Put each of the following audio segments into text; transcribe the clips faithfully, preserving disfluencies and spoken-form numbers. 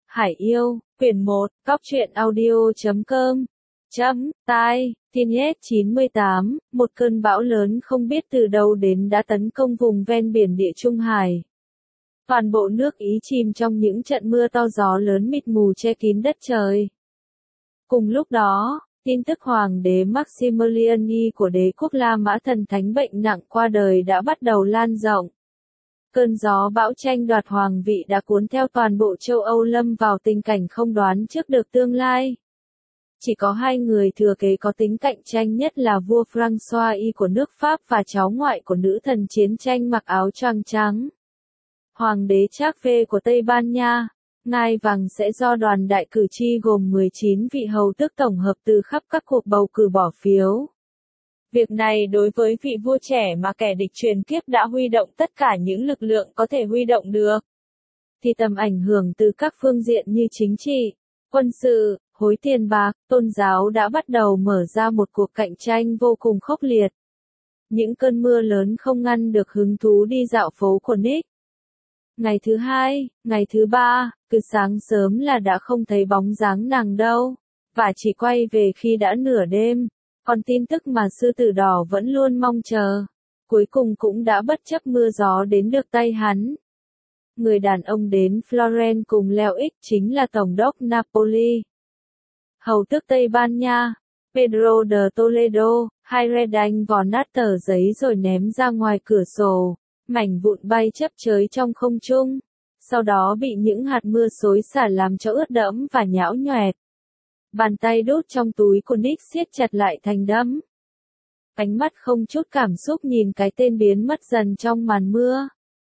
Hải yêu, quyển một, cóc truyện audio.com. Chấm, tai, Teenage chín mươi tám, một cơn bão lớn không biết từ đâu đến đã tấn công vùng ven biển Địa Trung Hải. Toàn bộ nước Ý chìm trong những trận mưa to gió lớn mịt mù che kín đất trời. Cùng lúc đó, tin tức Hoàng đế Maximilian I của đế quốc La Mã Thần Thánh bệnh nặng qua đời đã bắt đầu lan rộng. Cơn gió bão tranh đoạt hoàng vị đã cuốn theo toàn bộ châu Âu lâm vào tình cảnh không đoán trước được tương lai. Chỉ có hai người thừa kế có tính cạnh tranh nhất là vua François I của nước Pháp và cháu ngoại của nữ thần chiến tranh mặc áo choàng trắng. Hoàng đế Charles của Tây Ban Nha, ngai vàng sẽ do đoàn đại cử tri gồm mười chín vị hầu tước tổng hợp từ khắp các cuộc bầu cử bỏ phiếu. Việc này đối với vị vua trẻ mà kẻ địch truyền kiếp đã huy động tất cả những lực lượng có thể huy động được, thì tầm ảnh hưởng từ các phương diện như chính trị, quân sự, hối tiền bạc, tôn giáo đã bắt đầu mở ra một cuộc cạnh tranh vô cùng khốc liệt. Những cơn mưa lớn không ngăn được hứng thú đi dạo phố của Nick. Ngày thứ hai, ngày thứ ba, cứ sáng sớm là đã không thấy bóng dáng nàng đâu, và chỉ quay về khi đã nửa đêm. Còn tin tức mà sư tử đỏ vẫn luôn mong chờ, cuối cùng cũng đã bất chấp mưa gió đến được tay hắn. Người đàn ông đến Florence cùng leo ích chính là Tổng đốc Napoli. Hầu tước Tây Ban Nha, Pedro de Toledo, hay đánh vò nát tờ giấy rồi ném ra ngoài cửa sổ, mảnh vụn bay chấp chới trong không trung, sau đó bị những hạt mưa xối xả làm cho ướt đẫm và nhão nhoẹt. Bàn tay đút trong túi của Nick siết chặt lại thành đấm. Ánh mắt không chút cảm xúc nhìn cái tên biến mất dần trong màn mưa.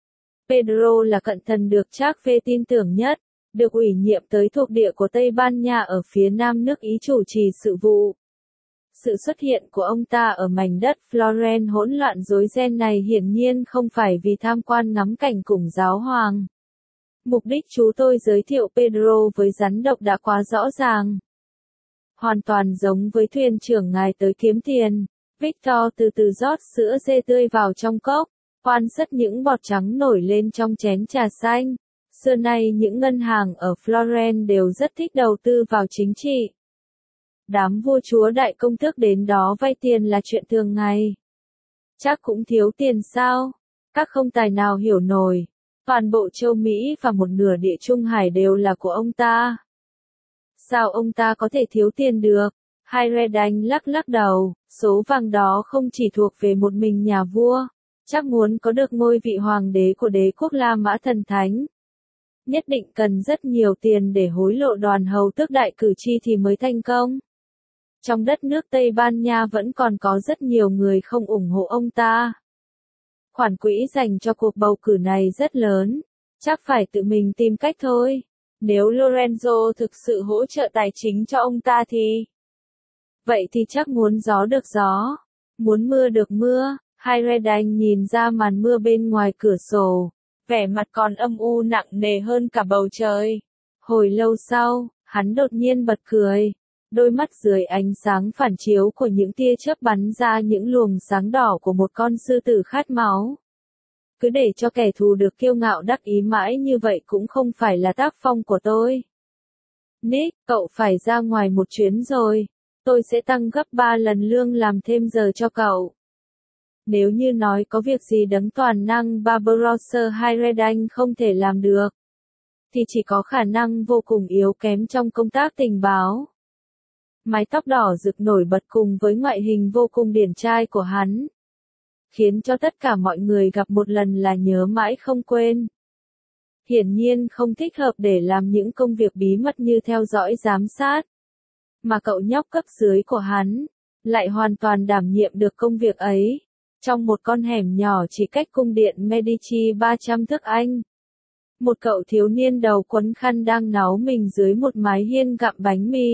Pedro là cận thần được Charles tin tưởng nhất, được ủy nhiệm tới thuộc địa của Tây Ban Nha ở phía nam nước Ý chủ trì sự vụ. Sự xuất hiện của ông ta ở mảnh đất Florence hỗn loạn rối ren này hiển nhiên không phải vì tham quan ngắm cảnh cùng giáo hoàng. Mục đích chú tôi giới thiệu Pedro với rắn độc đã quá rõ ràng. Hoàn toàn giống với thuyền trưởng ngài tới kiếm tiền, Victor từ từ rót sữa dê tươi vào trong cốc, quan sát những bọt trắng nổi lên trong chén trà xanh. Xưa nay những ngân hàng ở Florence đều rất thích đầu tư vào chính trị. Đám vua chúa đại công tước đến đó vay tiền là chuyện thường ngày. Chắc cũng thiếu tiền sao? Các không tài nào hiểu nổi. Toàn bộ châu Mỹ và một nửa Địa Trung Hải đều là của ông ta. Sao ông ta có thể thiếu tiền được? Hai đánh lắc lắc đầu, số vàng đó không chỉ thuộc về một mình nhà vua. Chắc muốn có được ngôi vị hoàng đế của đế quốc La Mã Thần Thánh, nhất định cần rất nhiều tiền để hối lộ đoàn hầu tước đại cử tri thì mới thành công. Trong đất nước Tây Ban Nha vẫn còn có rất nhiều người không ủng hộ ông ta. Khoản quỹ dành cho cuộc bầu cử này rất lớn, chắc phải tự mình tìm cách thôi. Nếu Lorenzo thực sự hỗ trợ tài chính cho ông ta thì... Vậy thì chắc muốn gió được gió, muốn mưa được mưa. Hai đánh nhìn ra màn mưa bên ngoài cửa sổ, vẻ mặt còn âm u nặng nề hơn cả bầu trời. Hồi lâu sau, hắn đột nhiên bật cười. Đôi mắt dưới ánh sáng phản chiếu của những tia chớp bắn ra những luồng sáng đỏ của một con sư tử khát máu. Cứ để cho kẻ thù được kiêu ngạo đắc ý mãi như vậy cũng không phải là tác phong của tôi. Nick, cậu phải ra ngoài một chuyến rồi. Tôi sẽ tăng gấp ba lần lương làm thêm giờ cho cậu. Nếu như nói có việc gì đấng toàn năng Barbarossa hay Redan không thể làm được, thì chỉ có khả năng vô cùng yếu kém trong công tác tình báo. Mái tóc đỏ rực nổi bật cùng với ngoại hình vô cùng điển trai của hắn, khiến cho tất cả mọi người gặp một lần là nhớ mãi không quên. Hiển nhiên không thích hợp để làm những công việc bí mật như theo dõi giám sát. Mà cậu nhóc cấp dưới của hắn, lại hoàn toàn đảm nhiệm được công việc ấy. Trong một con hẻm nhỏ chỉ cách cung điện Medici ba trăm thước Anh. Một cậu thiếu niên đầu quấn khăn đang náu mình dưới một mái hiên gặm bánh mì.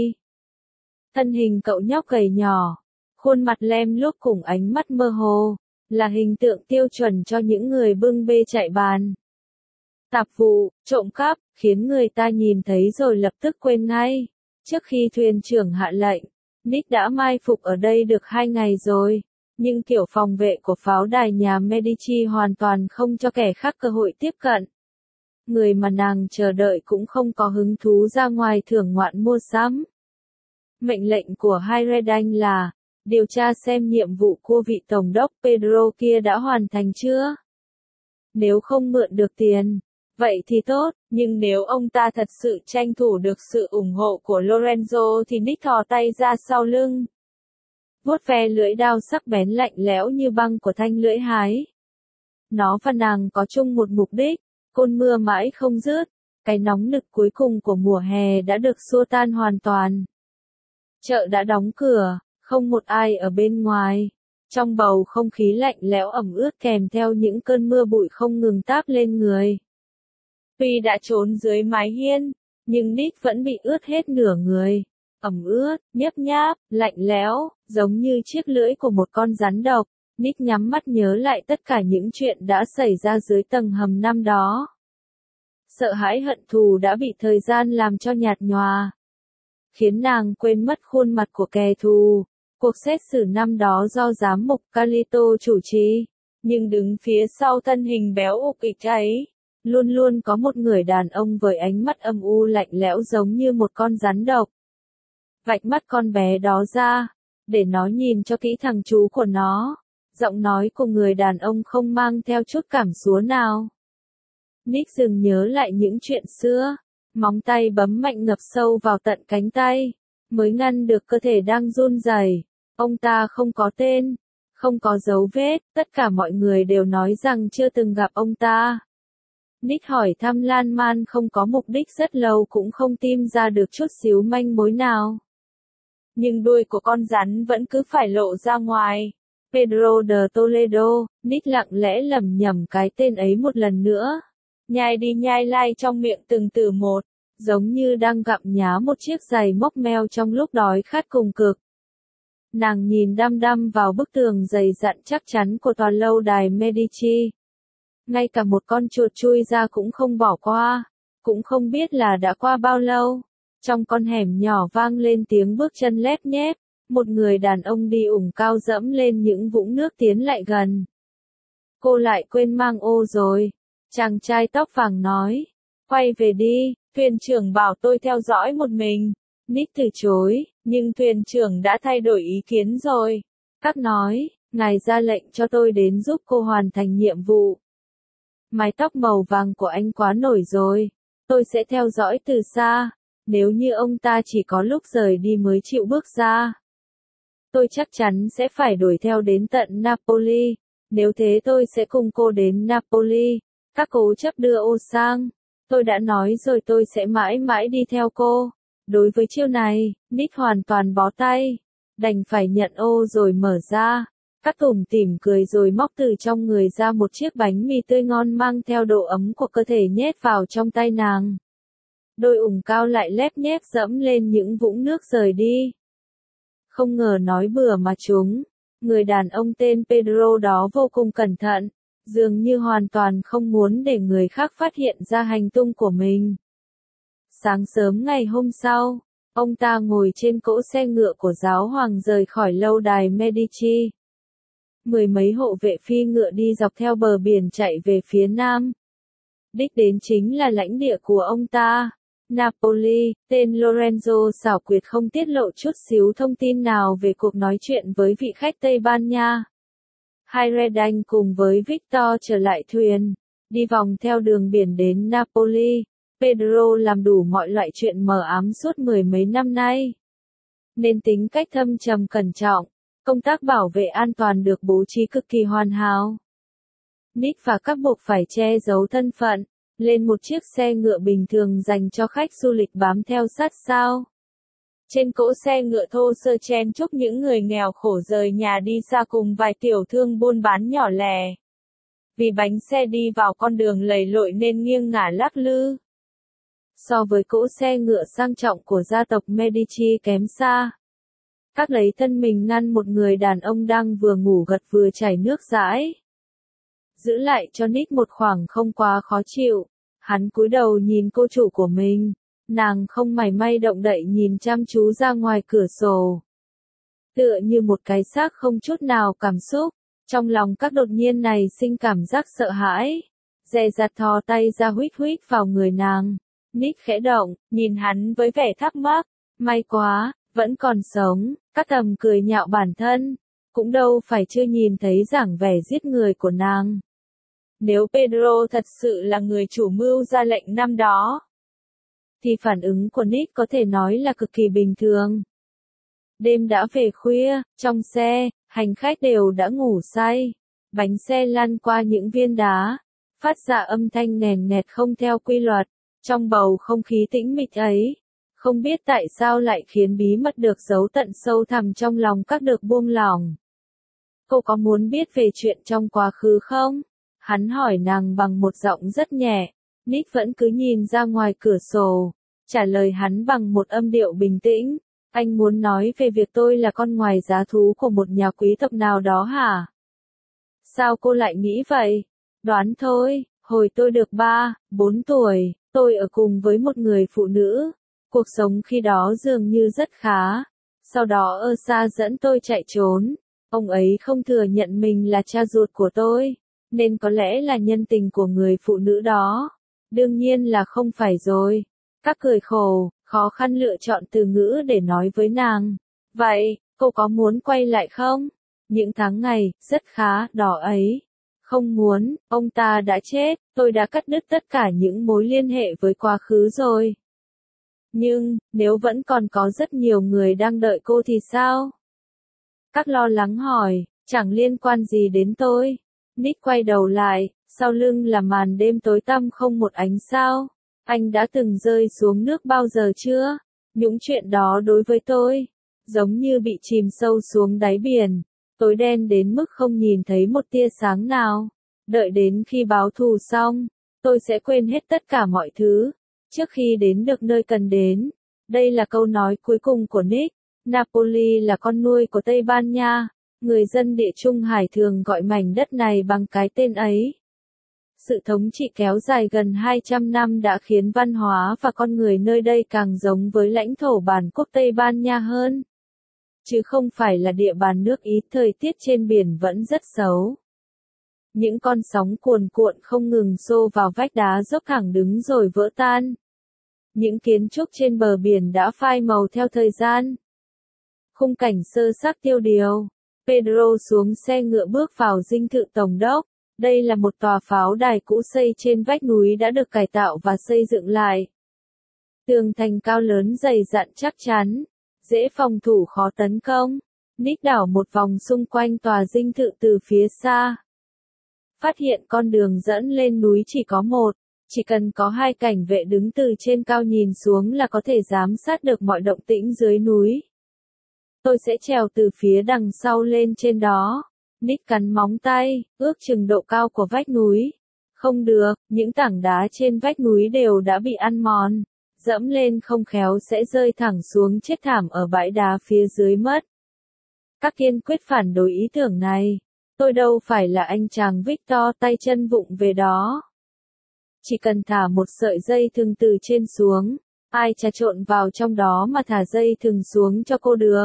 Thân hình cậu nhóc gầy nhỏ, khuôn mặt lem luốc cùng ánh mắt mơ hồ, là hình tượng tiêu chuẩn cho những người bưng bê chạy bàn. Tạp vụ, trộm cắp, khiến người ta nhìn thấy rồi lập tức quên ngay. Trước khi thuyền trưởng hạ lệnh, Nick đã mai phục ở đây được hai ngày rồi. Nhưng kiểu phòng vệ của pháo đài nhà Medici hoàn toàn không cho kẻ khác cơ hội tiếp cận. người mà nàng chờ đợi cũng không có hứng thú ra ngoài thưởng ngoạn mua sắm. Mệnh lệnh của Hayreddin là, điều tra xem nhiệm vụ của vị tổng đốc Pedro kia đã hoàn thành chưa. Nếu không mượn được tiền, vậy thì tốt, nhưng nếu ông ta thật sự tranh thủ được sự ủng hộ của Lorenzo thì Nick thò tay ra sau lưng. Vuốt ve lưỡi đao sắc bén lạnh lẽo như băng của thanh lưỡi hái. Nó và nàng có chung một mục đích, cơn mưa mãi không dứt, cái nóng nực cuối cùng của mùa hè đã được xua tan hoàn toàn. Chợ đã đóng cửa, không một ai ở bên ngoài. Trong bầu không khí lạnh lẽo ẩm ướt kèm theo những cơn mưa bụi không ngừng táp lên người. Tuy đã trốn dưới mái hiên, nhưng Nick vẫn bị ướt hết nửa người. Ẩm ướt, nhớp nháp, lạnh lẽo, giống như chiếc lưỡi của một con rắn độc. Nick nhắm mắt nhớ lại tất cả những chuyện đã xảy ra dưới tầng hầm năm đó. Sợ hãi hận thù đã bị thời gian làm cho nhạt nhòa, khiến nàng quên mất khuôn mặt của kẻ thù. Cuộc xét xử năm đó do giám mục Carlito chủ trì, nhưng đứng phía sau thân hình béo ục ịch ấy, luôn luôn có một người đàn ông với ánh mắt âm u lạnh lẽo giống như một con rắn độc. Vạch mắt con bé đó ra, để nó nhìn cho kỹ thằng chú của nó. Giọng nói của người đàn ông không mang theo chút cảm xúa nào. Nick dừng nhớ lại những chuyện xưa, móng tay bấm mạnh ngập sâu vào tận cánh tay, mới ngăn được cơ thể đang run rẩy. Ông ta không có tên, không có dấu vết, tất cả mọi người đều nói rằng chưa từng gặp ông ta. Nick hỏi thăm lan man không có mục đích rất lâu cũng không tìm ra được chút xíu manh mối nào. Nhưng đuôi của con rắn vẫn cứ phải lộ ra ngoài. Pedro de Toledo, Nick lặng lẽ lẩm nhẩm cái tên ấy một lần nữa. Nhai đi nhai lại trong miệng từng từ một, giống như đang gặm nhá một chiếc giày móc meo trong lúc đói khát cùng cực. Nàng nhìn đăm đăm vào bức tường dày dặn chắc chắn của tòa lâu đài Medici. Ngay cả một con chuột chui ra cũng không bỏ qua, cũng không biết là đã qua bao lâu. Trong con hẻm nhỏ vang lên tiếng bước chân lép nhép, một người đàn ông đi ủng cao dẫm lên những vũng nước tiến lại gần. Cô lại quên mang ô rồi, chàng trai tóc vàng nói. Quay về đi, thuyền trưởng bảo tôi theo dõi một mình. Nick từ chối, nhưng thuyền trưởng đã thay đổi ý kiến rồi. Các nói, ngài ra lệnh cho tôi đến giúp cô hoàn thành nhiệm vụ. Mái tóc màu vàng của anh quá nổi rồi, tôi sẽ theo dõi từ xa, nếu như ông ta chỉ có lúc rời đi mới chịu bước ra. Tôi chắc chắn sẽ phải đuổi theo đến tận Napoli, nếu thế tôi sẽ cùng cô đến Napoli. Các cố chấp đưa ô sang, tôi đã nói rồi tôi sẽ mãi mãi đi theo cô. Đối với chiêu này, Nick hoàn toàn bó tay, đành phải nhận ô rồi mở ra. Các tủm tỉm cười rồi móc từ trong người ra một chiếc bánh mì tươi ngon mang theo độ ấm của cơ thể nhét vào trong tay nàng. Đôi ủng cao lại lép nhép dẫm lên những vũng nước rời đi. Không ngờ nói bừa mà chúng, người đàn ông tên Pedro đó vô cùng cẩn thận, dường như hoàn toàn không muốn để người khác phát hiện ra hành tung của mình. Sáng sớm ngày hôm sau, ông ta ngồi trên cỗ xe ngựa của giáo hoàng rời khỏi lâu đài Medici. Mười mấy hộ vệ phi ngựa đi dọc theo bờ biển chạy về phía nam. Đích đến chính là lãnh địa của ông ta, Napoli. Tên Lorenzo xảo quyệt không tiết lộ chút xíu thông tin nào về cuộc nói chuyện với vị khách Tây Ban Nha. Hayreddin cùng với Victor trở lại thuyền, đi vòng theo đường biển đến Napoli. Pedro làm đủ mọi loại chuyện mờ ám suốt mười mấy năm nay, nên tính cách thâm trầm cẩn trọng, công tác bảo vệ an toàn được bố trí cực kỳ hoàn hảo. Nick và các buộc phải che giấu thân phận, lên một chiếc xe ngựa bình thường dành cho khách du lịch bám theo sát sao. Trên cỗ xe ngựa thô sơ chen chúc những người nghèo khổ rời nhà đi xa cùng vài tiểu thương buôn bán nhỏ lẻ. Vì bánh xe đi vào con đường lầy lội nên nghiêng ngả lắc lư. So với cỗ xe ngựa sang trọng của gia tộc Medici kém xa. Các lấy thân mình ngăn một người đàn ông đang vừa ngủ gật vừa chảy nước dãi. Giữ lại cho Nick một khoảng không quá khó chịu. Hắn cúi đầu nhìn cô chủ của mình. Nàng không mảy may động đậy nhìn chăm chú ra ngoài cửa sổ. Tựa như một cái xác không chút nào cảm xúc. Trong lòng các đột nhiên này sinh cảm giác sợ hãi. dè dặt thò tay ra huýt huýt vào người nàng. Nick khẽ động, nhìn hắn với vẻ thắc mắc. May quá, vẫn còn sống, các thầm cười nhạo bản thân. Cũng đâu phải chưa nhìn thấy dáng vẻ giết người của nàng. Nếu Pedro thật sự là người chủ mưu ra lệnh năm đó, thì phản ứng của Nick có thể nói là cực kỳ bình thường. Đêm đã về khuya, trong xe, hành khách đều đã ngủ say. Bánh xe lăn qua những viên đá, phát ra âm thanh nền nẹt không theo quy luật. Trong bầu không khí tĩnh mịch ấy, không biết tại sao lại khiến bí mật được giấu tận sâu thẳm trong lòng các được buông lỏng. Cô có muốn biết về chuyện trong quá khứ không? Hắn hỏi nàng bằng một giọng rất nhẹ. Nick vẫn cứ nhìn ra ngoài cửa sổ, trả lời hắn bằng một âm điệu bình tĩnh. Anh muốn nói về việc tôi là con ngoài giá thú của một nhà quý tộc nào đó hả? Sao cô lại nghĩ vậy? Đoán thôi, hồi tôi được ba, bốn tuổi, tôi ở cùng với một người phụ nữ. Cuộc sống khi đó dường như rất khá. Sau đó ơ xa dẫn tôi chạy trốn. Ông ấy không thừa nhận mình là cha ruột của tôi, nên có lẽ là nhân tình của người phụ nữ đó. Đương nhiên là không phải rồi. Các cười khổ, khó khăn lựa chọn từ ngữ để nói với nàng. Vậy, cô có muốn quay lại không? Những tháng ngày, rất khá, đỏ ấy. Không muốn, ông ta đã chết, tôi đã cắt đứt tất cả những mối liên hệ với quá khứ rồi. Nhưng, nếu vẫn còn có rất nhiều người đang đợi cô thì sao? Các lo lắng hỏi, chẳng liên quan gì đến tôi. Nick quay đầu lại, sau lưng là màn đêm tối tăm không một ánh sao. Anh đã từng rơi xuống nước bao giờ chưa? Những chuyện đó đối với tôi, giống như bị chìm sâu xuống đáy biển, tối đen đến mức không nhìn thấy một tia sáng nào. Đợi đến khi báo thù xong, tôi sẽ quên hết tất cả mọi thứ, trước khi đến được nơi cần đến. Đây là câu nói cuối cùng của Nick. Napoli là con nuôi của Tây Ban Nha, người dân Địa Trung Hải thường gọi mảnh đất này bằng cái tên ấy. Sự thống trị kéo dài gần hai trăm năm đã khiến văn hóa và con người nơi đây càng giống với lãnh thổ bản quốc Tây Ban Nha hơn. Chứ không phải là địa bàn nước Ý, thời tiết trên biển vẫn rất xấu. Những con sóng cuồn cuộn không ngừng xô vào vách đá dốc thẳng đứng rồi vỡ tan. Những kiến trúc trên bờ biển đã phai màu theo thời gian. Khung cảnh sơ xác tiêu điều. Pedro xuống xe ngựa bước vào dinh thự tổng đốc. Đây là một tòa pháo đài cũ xây trên vách núi đã được cải tạo và xây dựng lại. Tường thành cao lớn dày dặn chắc chắn, dễ phòng thủ khó tấn công. Nick đảo một vòng xung quanh tòa dinh thự từ phía xa. Phát hiện con đường dẫn lên núi chỉ có một, chỉ cần có hai cảnh vệ đứng từ trên cao nhìn xuống là có thể giám sát được mọi động tĩnh dưới núi. Tôi sẽ trèo từ phía đằng sau lên trên đó. Nick cắn móng tay, ước chừng độ cao của vách núi. Không được, những tảng đá trên vách núi đều đã bị ăn mòn. Dẫm lên không khéo sẽ rơi thẳng xuống chết thảm ở bãi đá phía dưới mất. Các kiên quyết phản đối ý tưởng này. Tôi đâu phải là anh chàng Victor tay chân vụng về đó. Chỉ cần thả một sợi dây thừng từ trên xuống, ai trà trộn vào trong đó mà thả dây thừng xuống cho cô được.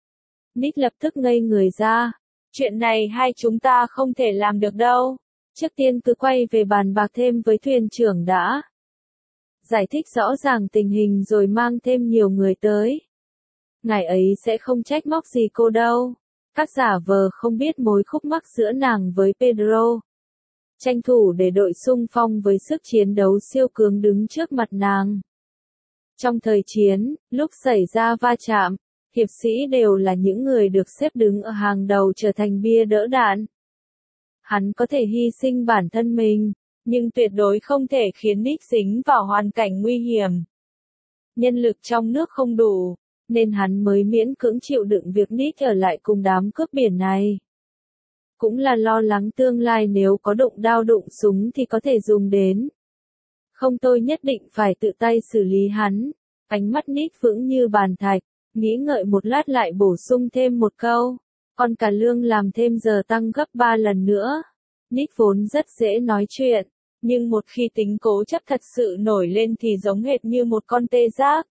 Nick lập tức ngây người ra. Chuyện này hai chúng ta không thể làm được đâu. Trước tiên cứ quay về bàn bạc thêm với thuyền trưởng đã. Giải thích rõ ràng tình hình rồi mang thêm nhiều người tới. Ngài ấy sẽ không trách móc gì cô đâu. Các giả vờ không biết mối khúc mắc giữa nàng với Pedro. Tranh thủ để đội xung phong với sức chiến đấu siêu cường đứng trước mặt nàng. Trong thời chiến, lúc xảy ra va chạm, hiệp sĩ đều là những người được xếp đứng ở hàng đầu trở thành bia đỡ đạn. Hắn có thể hy sinh bản thân mình, nhưng tuyệt đối không thể khiến Nick dính vào hoàn cảnh nguy hiểm. Nhân lực trong nước không đủ, nên hắn mới miễn cưỡng chịu đựng việc Nick ở lại cùng đám cướp biển này. Cũng là lo lắng tương lai nếu có đụng đao đụng súng thì có thể dùng đến. Không, tôi nhất định phải tự tay xử lý hắn. Ánh mắt Nick vững như bàn thạch, nghĩ ngợi một lát lại bổ sung thêm một câu. Còn cả lương làm thêm giờ tăng gấp ba lần nữa. Nick vốn rất dễ nói chuyện, nhưng một khi tính cố chấp thật sự nổi lên thì giống hệt như một con tê giác.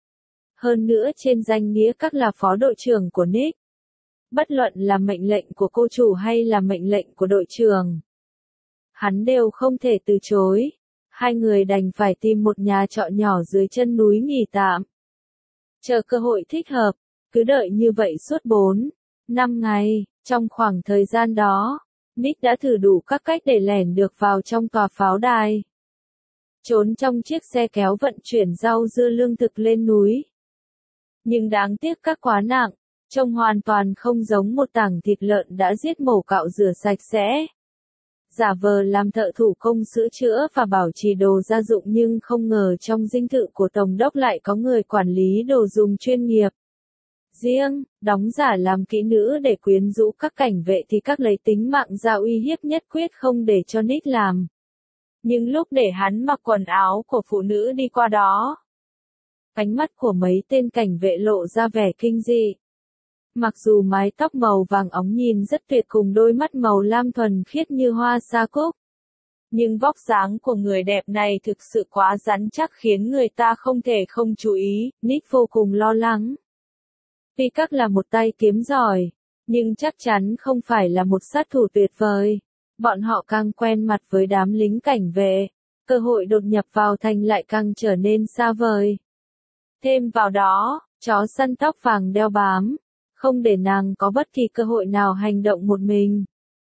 Hơn nữa trên danh nghĩa các là phó đội trưởng của Nick. Bất luận là mệnh lệnh của cô chủ hay là mệnh lệnh của đội trưởng, hắn đều không thể từ chối. Hai người đành phải tìm một nhà trọ nhỏ dưới chân núi nghỉ tạm. Chờ cơ hội thích hợp, cứ đợi như vậy suốt bốn, năm ngày, trong khoảng thời gian đó, Nick đã thử đủ các cách để lẻn được vào trong tòa pháo đài. Trốn trong chiếc xe kéo vận chuyển rau dưa lương thực lên núi. Nhưng đáng tiếc các quá nặng, trông hoàn toàn không giống một tảng thịt lợn đã giết mổ cạo rửa sạch sẽ. Giả vờ làm thợ thủ công sửa chữa và bảo trì đồ gia dụng nhưng không ngờ trong dinh thự của tổng đốc lại có người quản lý đồ dùng chuyên nghiệp. Riêng, đóng giả làm kỹ nữ để quyến rũ các cảnh vệ thì các lấy tính mạng ra uy hiếp nhất quyết không để cho Nick làm. Nhưng lúc để hắn mặc quần áo của phụ nữ đi qua đó, ánh mắt của mấy tên cảnh vệ lộ ra vẻ kinh dị. Mặc dù mái tóc màu vàng óng nhìn rất tuyệt cùng đôi mắt màu lam thuần khiết như hoa sa cúc, nhưng vóc dáng của người đẹp này thực sự quá rắn chắc khiến người ta không thể không chú ý. Nick vô cùng lo lắng. Peacock là một tay kiếm giỏi, nhưng chắc chắn không phải là một sát thủ tuyệt vời. Bọn họ càng quen mặt với đám lính cảnh vệ, cơ hội đột nhập vào thành lại càng trở nên xa vời. Thêm vào đó, chó săn tóc vàng đeo bám, không để nàng có bất kỳ cơ hội nào hành động một mình.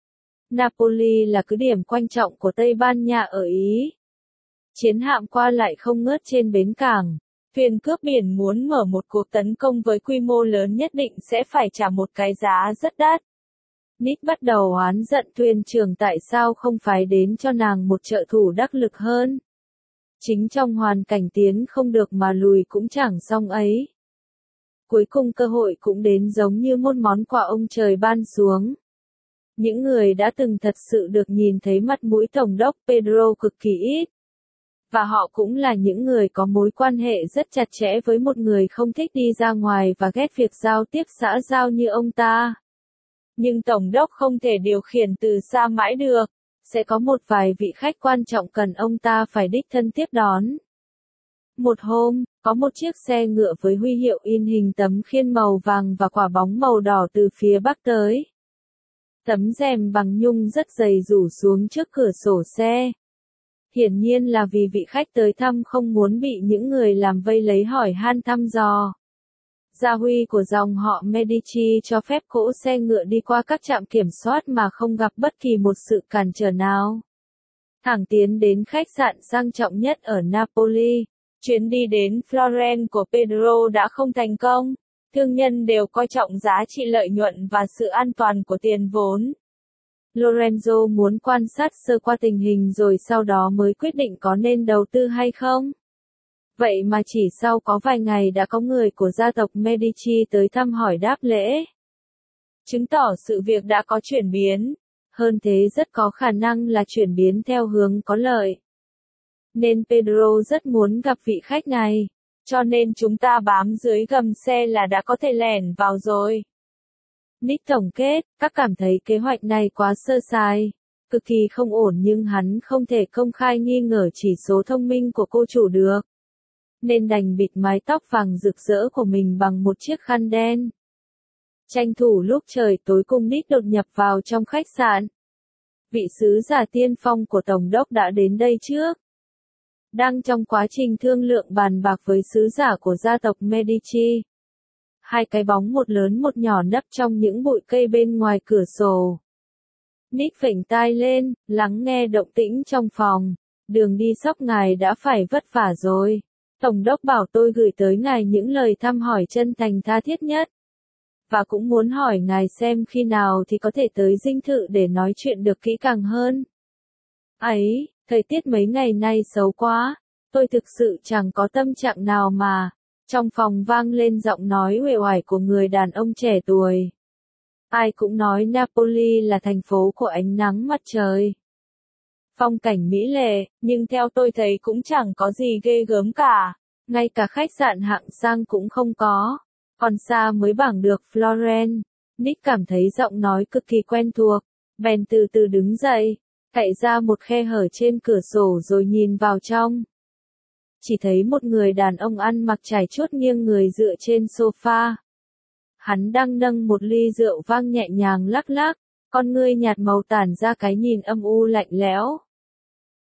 Napoli là cứ điểm quan trọng của Tây Ban Nha ở Ý. Chiến hạm qua lại không ngớt trên bến cảng. Thuyền cướp biển muốn mở một cuộc tấn công với quy mô lớn nhất định sẽ phải trả một cái giá rất đắt. Nick bắt đầu oán giận thuyền trưởng tại sao không phái đến cho nàng một trợ thủ đắc lực hơn. Chính trong hoàn cảnh tiến không được mà lùi cũng chẳng xong ấy. Cuối cùng cơ hội cũng đến giống như một món quà ông trời ban xuống. Những người đã từng thật sự được nhìn thấy mặt mũi Tổng đốc Pedro cực kỳ ít. Và họ cũng là những người có mối quan hệ rất chặt chẽ với một người không thích đi ra ngoài và ghét việc giao tiếp xã giao như ông ta. Nhưng Tổng đốc không thể điều khiển từ xa mãi được, sẽ có một vài vị khách quan trọng cần ông ta phải đích thân tiếp đón. Một hôm, có một chiếc xe ngựa với huy hiệu in hình tấm khiên màu vàng và quả bóng màu đỏ từ phía bắc tới. Tấm rèm bằng nhung rất dày rủ xuống trước cửa sổ xe. Hiển nhiên là vì vị khách tới thăm không muốn bị những người làm vây lấy hỏi han thăm dò. Gia huy của dòng họ Medici cho phép cỗ xe ngựa đi qua các trạm kiểm soát mà không gặp bất kỳ một sự cản trở nào. Thẳng tiến đến khách sạn sang trọng nhất ở Napoli. Chuyến đi đến Florence của Pedro đã không thành công. Thương nhân đều coi trọng giá trị lợi nhuận và sự an toàn của tiền vốn. Lorenzo muốn quan sát sơ qua tình hình rồi sau đó mới quyết định có nên đầu tư hay không. Vậy mà chỉ sau có vài ngày đã có người của gia tộc Medici tới thăm hỏi đáp lễ. Chứng tỏ sự việc đã có chuyển biến. Hơn thế rất có khả năng là chuyển biến theo hướng có lợi. Nên Pedro rất muốn gặp vị khách này. Cho nên chúng ta bám dưới gầm xe là đã có thể lẻn vào rồi. Nick tổng kết, các cảm thấy kế hoạch này quá sơ sài, cực kỳ không ổn nhưng hắn không thể công khai nghi ngờ chỉ số thông minh của cô chủ được. Nên đành bịt mái tóc vàng rực rỡ của mình bằng một chiếc khăn đen. Tranh thủ lúc trời tối cùng Nick đột nhập vào trong khách sạn. Vị sứ giả tiên phong của Tổng đốc đã đến đây trước. Đang trong quá trình thương lượng bàn bạc với sứ giả của gia tộc Medici. Hai cái bóng một lớn một nhỏ nấp trong những bụi cây bên ngoài cửa sổ. Nick phểnh tai lên, lắng nghe động tĩnh trong phòng. Đường đi sóc ngài đã phải vất vả rồi. Tổng đốc bảo tôi gửi tới ngài những lời thăm hỏi chân thành tha thiết nhất. Và cũng muốn hỏi ngài xem khi nào thì có thể tới dinh thự để nói chuyện được kỹ càng hơn. Ấy, thời tiết mấy ngày nay xấu quá. Tôi thực sự chẳng có tâm trạng nào mà. Trong phòng vang lên giọng nói uể oải của người đàn ông trẻ tuổi. Ai cũng nói Napoli là thành phố của ánh nắng mặt trời. Phong cảnh mỹ lệ, nhưng theo tôi thấy cũng chẳng có gì ghê gớm cả. Ngay cả khách sạn hạng sang cũng không có. Còn xa mới bảng được Florence. Nick cảm thấy giọng nói cực kỳ quen thuộc. Bèn từ từ đứng dậy, cạy ra một khe hở trên cửa sổ rồi nhìn vào trong. Chỉ thấy một người đàn ông ăn mặc trải chuốt nghiêng người dựa trên sofa. Hắn đang nâng một ly rượu vang nhẹ nhàng lắc lắc, con ngươi nhạt màu tản ra cái nhìn âm u lạnh lẽo.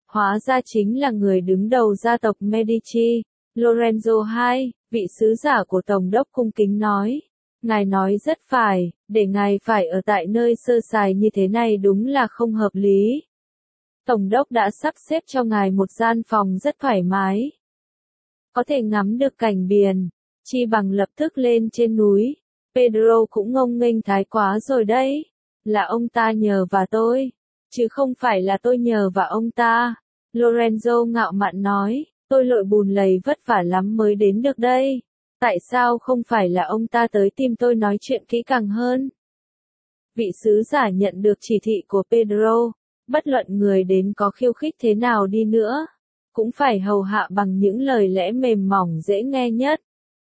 Hóa ra chính là người đứng đầu gia tộc Medici, Lorenzo hai, vị sứ giả của Tổng đốc cung kính nói. Ngài nói rất phải, để ngài phải ở tại nơi sơ sài như thế này đúng là không hợp lý. Tổng đốc đã sắp xếp cho ngài một gian phòng rất thoải mái. Có thể ngắm được cảnh biển, chi bằng lập tức lên trên núi. Pedro cũng ngông nghênh thái quá rồi đấy. Là ông ta nhờ và tôi, chứ không phải là tôi nhờ và ông ta. Lorenzo ngạo mạn nói, tôi lội bùn lầy vất vả lắm mới đến được đây. Tại sao không phải là ông ta tới tìm tôi nói chuyện kỹ càng hơn? Vị sứ giả nhận được chỉ thị của Pedro, bất luận người đến có khiêu khích thế nào đi nữa, cũng phải hầu hạ bằng những lời lẽ mềm mỏng dễ nghe nhất.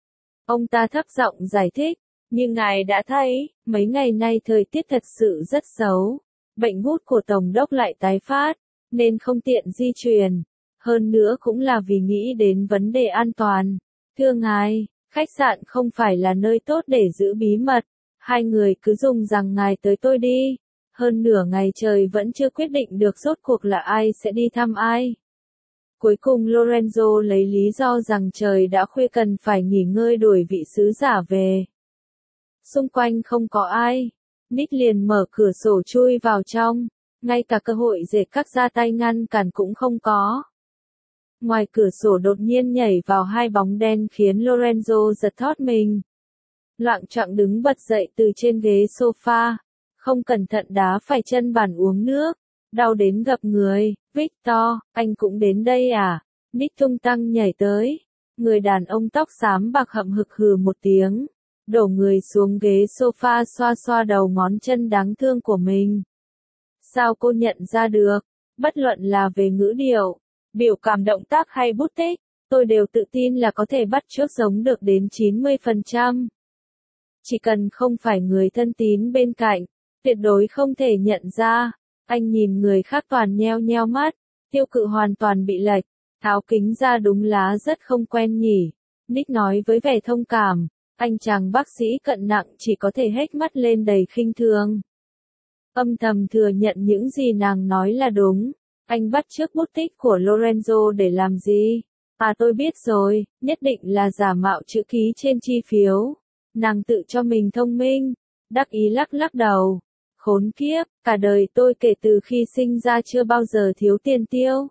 Ông ta thấp giọng giải thích, nhưng ngài đã thấy, mấy ngày nay thời tiết thật sự rất xấu, bệnh gút của Tổng đốc lại tái phát, nên không tiện di chuyển, hơn nữa cũng là vì nghĩ đến vấn đề an toàn. Thưa ngài, khách sạn không phải là nơi tốt để giữ bí mật, hai người cứ dùng rằng ngài tới tôi đi. Hơn nửa ngày trời vẫn chưa quyết định được rốt cuộc là ai sẽ đi thăm ai. Cuối cùng Lorenzo lấy lý do rằng trời đã khuya cần phải nghỉ ngơi đuổi vị sứ giả về. Xung quanh không có ai, Nick liền mở cửa sổ chui vào trong, ngay cả cơ hội để cắt ra tay ngăn cản cũng không có. Ngoài cửa sổ đột nhiên nhảy vào hai bóng đen khiến Lorenzo giật thót mình. Loạng choạng đứng bật dậy từ trên ghế sofa, không cẩn thận đá phải chân bàn uống nước, đau đến gập người. Victor, anh cũng đến đây à? Nick tung tăng nhảy tới. Người đàn ông tóc xám bạc hậm hực hừ một tiếng, đổ người xuống ghế sofa xoa xoa đầu ngón chân đáng thương của mình. Sao cô nhận ra được? Bất luận là về ngữ điệu, biểu cảm động tác hay bút tích, tôi đều tự tin là có thể bắt chước giống được đến chín mươi phần trăm. Chỉ cần không phải người thân tín bên cạnh, tuyệt đối không thể nhận ra. Anh nhìn người khác toàn nheo nheo mắt, tiêu cự hoàn toàn bị lệch, tháo kính ra đúng lá rất không quen nhỉ. Nick nói với vẻ thông cảm, anh chàng bác sĩ cận nặng chỉ có thể hếch mắt lên đầy khinh thường. Âm thầm thừa nhận những gì nàng nói là đúng. Anh bắt chước bút tích của Lorenzo để làm gì? À tôi biết rồi, nhất định là giả mạo chữ ký trên chi phiếu. Nàng tự cho mình thông minh, đắc ý lắc lắc đầu. Khốn kiếp, cả đời tôi kể từ khi sinh ra chưa bao giờ thiếu tiền tiêu.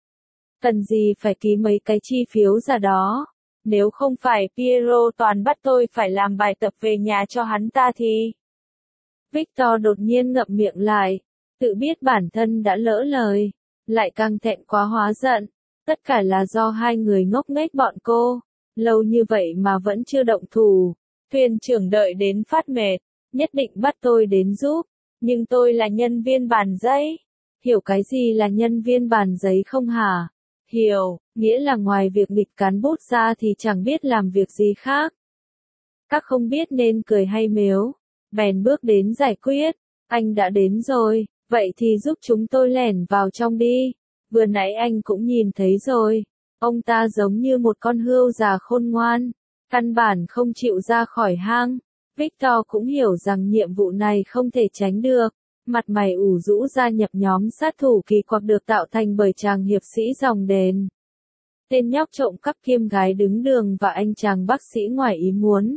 Cần gì phải ký mấy cái chi phiếu giả đó? Nếu không phải Piero toàn bắt tôi phải làm bài tập về nhà cho hắn ta thì... Victor đột nhiên ngậm miệng lại, tự biết bản thân đã lỡ lời, lại càng thẹn quá hóa giận. Tất cả là do hai người ngốc nghếch bọn cô, lâu như vậy mà vẫn chưa động thủ. Thuyền trưởng đợi đến phát mệt, nhất định bắt tôi đến giúp, nhưng tôi là nhân viên bàn giấy. Hiểu cái gì là nhân viên bàn giấy không hả? Hiểu, nghĩa là ngoài việc nghịch cán bút ra thì chẳng biết làm việc gì khác. Các không biết nên cười hay mếu, bèn bước đến giải quyết. Anh đã đến rồi, vậy thì giúp chúng tôi lẻn vào trong đi. Vừa nãy anh cũng nhìn thấy rồi, ông ta giống như một con hươu già khôn ngoan, căn bản không chịu ra khỏi hang. Victor cũng hiểu rằng nhiệm vụ này không thể tránh được, mặt mày ủ rũ gia nhập nhóm sát thủ kỳ quặc được tạo thành bởi chàng hiệp sĩ dòng đền. Tên nhóc trộm cắp kiêm gái đứng đường và anh chàng bác sĩ ngoài ý muốn.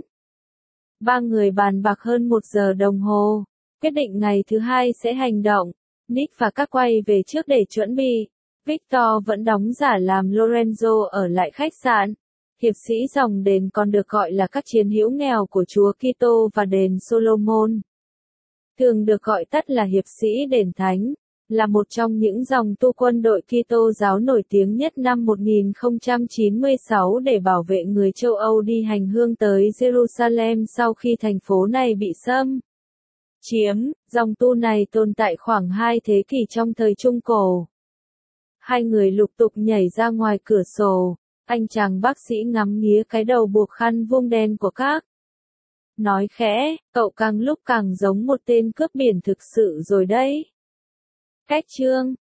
Ba người bàn bạc hơn một giờ đồng hồ, quyết định ngày thứ hai sẽ hành động. Nick và các quay về trước để chuẩn bị. Victor vẫn đóng giả làm Lorenzo ở lại khách sạn. Hiệp sĩ dòng đền còn được gọi là các chiến hữu nghèo của chúa Kitô và đền Solomon. Thường được gọi tắt là hiệp sĩ đền thánh, là một trong những dòng tu quân đội Kitô giáo nổi tiếng nhất năm một nghìn không trăm chín mươi sáu để bảo vệ người châu Âu đi hành hương tới Jerusalem sau khi thành phố này bị xâm chiếm. Dòng tu này tồn tại khoảng hai thế kỷ trong thời Trung Cổ. Hai người lục tục nhảy ra ngoài cửa sổ. Anh chàng bác sĩ ngắm nghía cái đầu buộc khăn vuông đen của các. Nói khẽ, cậu càng lúc càng giống một tên cướp biển thực sự rồi đấy. Cách chương